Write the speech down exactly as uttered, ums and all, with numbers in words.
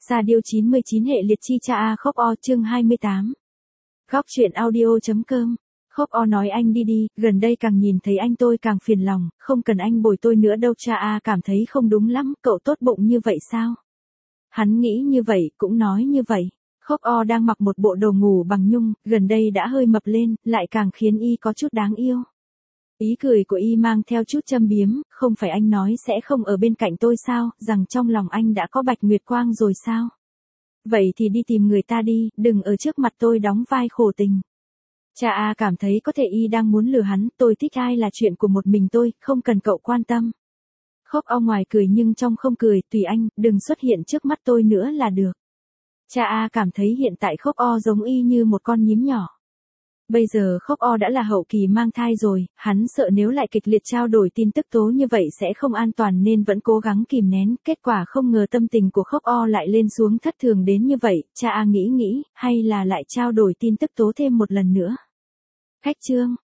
Sa Diêu chín mươi chín hệ liệt chi cha A Khóc O chương hai mươi tám. Góc truyện audio.com. Khóc O nói anh đi đi, gần đây càng nhìn thấy anh tôi càng phiền lòng, không cần anh bồi tôi nữa đâu. Cha A cảm thấy không đúng lắm, cậu tốt bụng như vậy sao? Hắn nghĩ như vậy, cũng nói như vậy. Khóc O đang mặc một bộ đồ ngủ bằng nhung, gần đây đã hơi mập lên, lại càng khiến y có chút đáng yêu. Ý cười của y mang theo chút châm biếm, không phải anh nói sẽ không ở bên cạnh tôi sao, rằng trong lòng anh đã có Bạch Nguyệt Quang rồi sao? Vậy thì đi tìm người ta đi, đừng ở trước mặt tôi đóng vai khổ tình. Cha A cảm thấy có thể y đang muốn lừa hắn, tôi thích ai là chuyện của một mình tôi, không cần cậu quan tâm. Khóc O ngoài cười nhưng trong không cười, tùy anh, đừng xuất hiện trước mắt tôi nữa là được. Cha A cảm thấy hiện tại Khóc O giống y như một con nhím nhỏ. Bây giờ Khóc O đã là hậu kỳ mang thai rồi, hắn sợ nếu lại kịch liệt trao đổi tin tức tố như vậy sẽ không an toàn nên vẫn cố gắng kìm nén, kết quả không ngờ tâm tình của Khóc O lại lên xuống thất thường đến như vậy. Cha A nghĩ nghĩ, hay là lại trao đổi tin tức tố thêm một lần nữa. Khách trương,